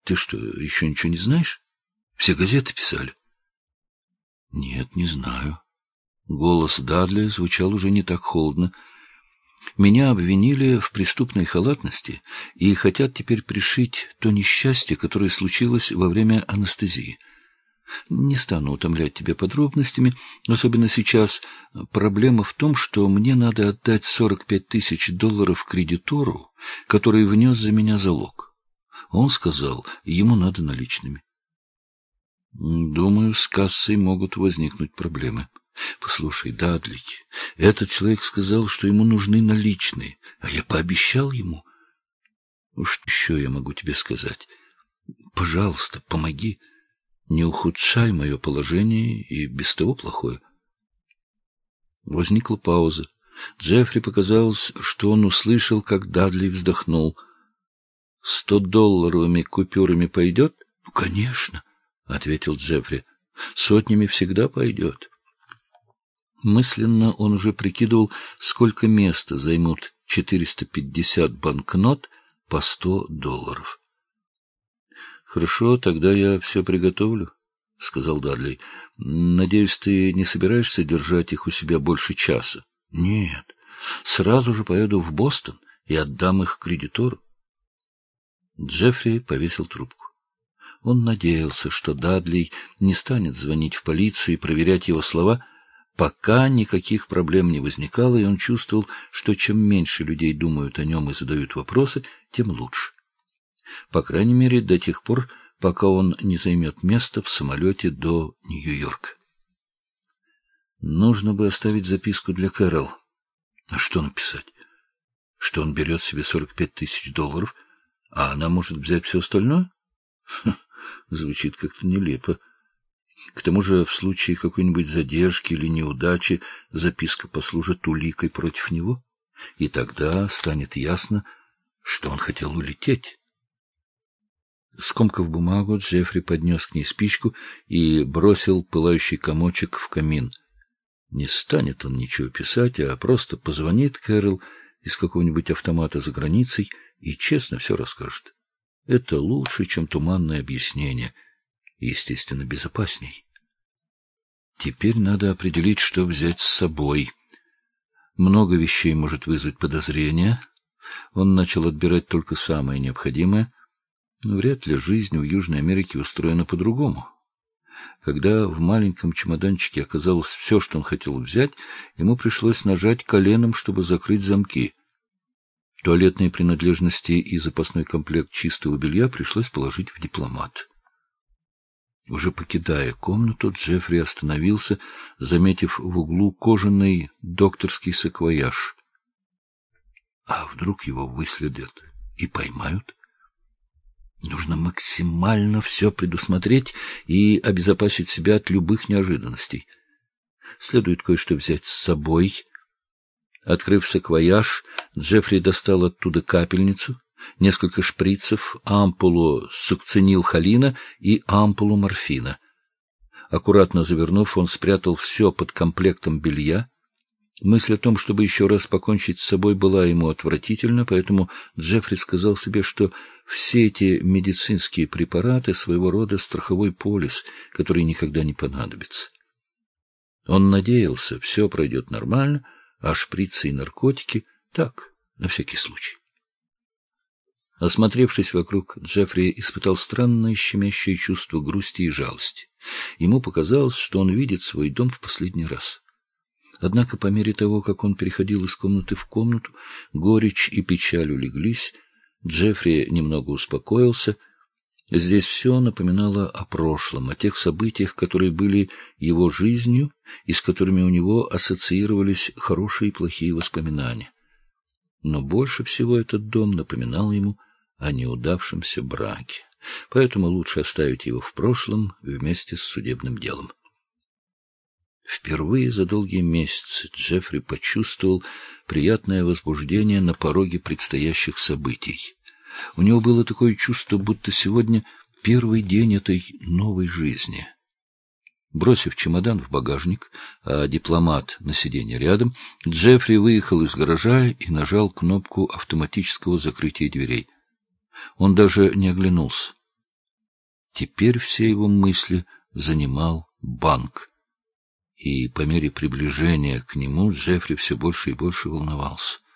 Ты что, еще ничего не знаешь? Все газеты писали. Нет, не знаю. Голос Дадли звучал уже не так холодно. Меня обвинили в преступной халатности и хотят теперь пришить то несчастье, которое случилось во время анестезии. Не стану утомлять тебя подробностями, особенно сейчас. Проблема в том, что мне надо отдать $45 тысяч кредитору, который внес за меня залог. Он сказал, ему надо наличными. Думаю, с кассой могут возникнуть проблемы. Послушай, Дадли, этот человек сказал, что ему нужны наличные, а я пообещал ему. Что еще я могу тебе сказать? Пожалуйста, помоги. Не ухудшай мое положение, и без того плохое. Возникла пауза. Джеффри показалось, что он услышал, как Дадли вздохнул. $100 купюрами пойдет? — Ну, конечно, — ответил Джеффри. — Сотнями всегда пойдет. Мысленно он уже прикидывал, сколько места займут 450 банкнот по $100. — Хорошо, тогда я все приготовлю, — сказал Дадли. — Надеюсь, ты не собираешься держать их у себя больше часа? — Нет, сразу же поеду в Бостон и отдам их кредитору. Джеффри повесил трубку. Он надеялся, что Дадли не станет звонить в полицию и проверять его слова. Пока никаких проблем не возникало, и он чувствовал, что чем меньше людей думают о нем и задают вопросы, тем лучше. По крайней мере, до тех пор, пока он не займет место в самолете до Нью-Йорка. Нужно бы оставить записку для Кэрол. А что написать? Что он берет себе $45 тысяч, а она может взять все остальное? Звучит как-то нелепо. К тому же, в случае какой-нибудь задержки или неудачи, записка послужит уликой против него, и тогда станет ясно, что он хотел улететь. Скомкав бумагу, Джеффри поднес к ней спичку и бросил пылающий комочек в камин. Не станет он ничего писать, а просто позвонит Кэрол из какого-нибудь автомата за границей и честно все расскажет. Это лучше, чем туманное объяснение, и, естественно, безопасней. Теперь надо определить, что взять с собой. Много вещей может вызвать подозрения. Он начал отбирать только самое необходимое. Но вряд ли жизнь в Южной Америке устроена по-другому. Когда в маленьком чемоданчике оказалось все, что он хотел взять, ему пришлось нажать коленом, чтобы закрыть замки. Туалетные принадлежности и запасной комплект чистого белья пришлось положить в дипломат. Уже покидая комнату, Джеффри остановился, заметив в углу кожаный докторский саквояж. А вдруг его выследят и поймают? Нужно максимально все предусмотреть и обезопасить себя от любых неожиданностей. Следует кое-что взять с собой. Открыв саквояж, Джеффри достал оттуда капельницу, несколько шприцев, ампулу сукцинилхолина и ампулу морфина. Аккуратно завернув, он спрятал все под комплектом белья. Мысль о том, чтобы еще раз покончить с собой, была ему отвратительна, поэтому Джеффри сказал себе, что все эти медицинские препараты — своего рода страховой полис, который никогда не понадобится. Он надеялся, все пройдет нормально, а шприцы и наркотики — так, на всякий случай. Осмотревшись вокруг, Джеффри испытал странное щемящее чувство грусти и жалости. Ему показалось, что он видит свой дом в последний раз. Однако по мере того, как он переходил из комнаты в комнату, горечь и печаль улеглись, Джеффри немного успокоился. Здесь все напоминало о прошлом, о тех событиях, которые были его жизнью и с которыми у него ассоциировались хорошие и плохие воспоминания. Но больше всего этот дом напоминал ему о неудавшемся браке, поэтому лучше оставить его в прошлом вместе с судебным делом. Впервые за долгие месяцы Джеффри почувствовал приятное возбуждение на пороге предстоящих событий. У него было такое чувство, будто сегодня первый день этой новой жизни. Бросив чемодан в багажник, а дипломат на сиденье рядом, Джеффри выехал из гаража и нажал кнопку автоматического закрытия дверей. Он даже не оглянулся. Теперь все его мысли занимал банк. И по мере приближения к нему Джеффри все больше и больше волновался.